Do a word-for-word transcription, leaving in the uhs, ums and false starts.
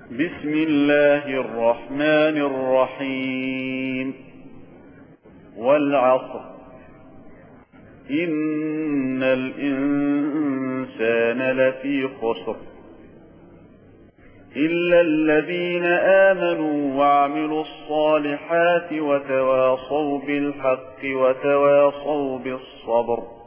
بسم الله الرحمن الرحيم والعصر إن الإنسان لفي خسر إلا الذين آمنوا وعملوا الصالحات وتواصوا بالحق وتواصوا بالصبر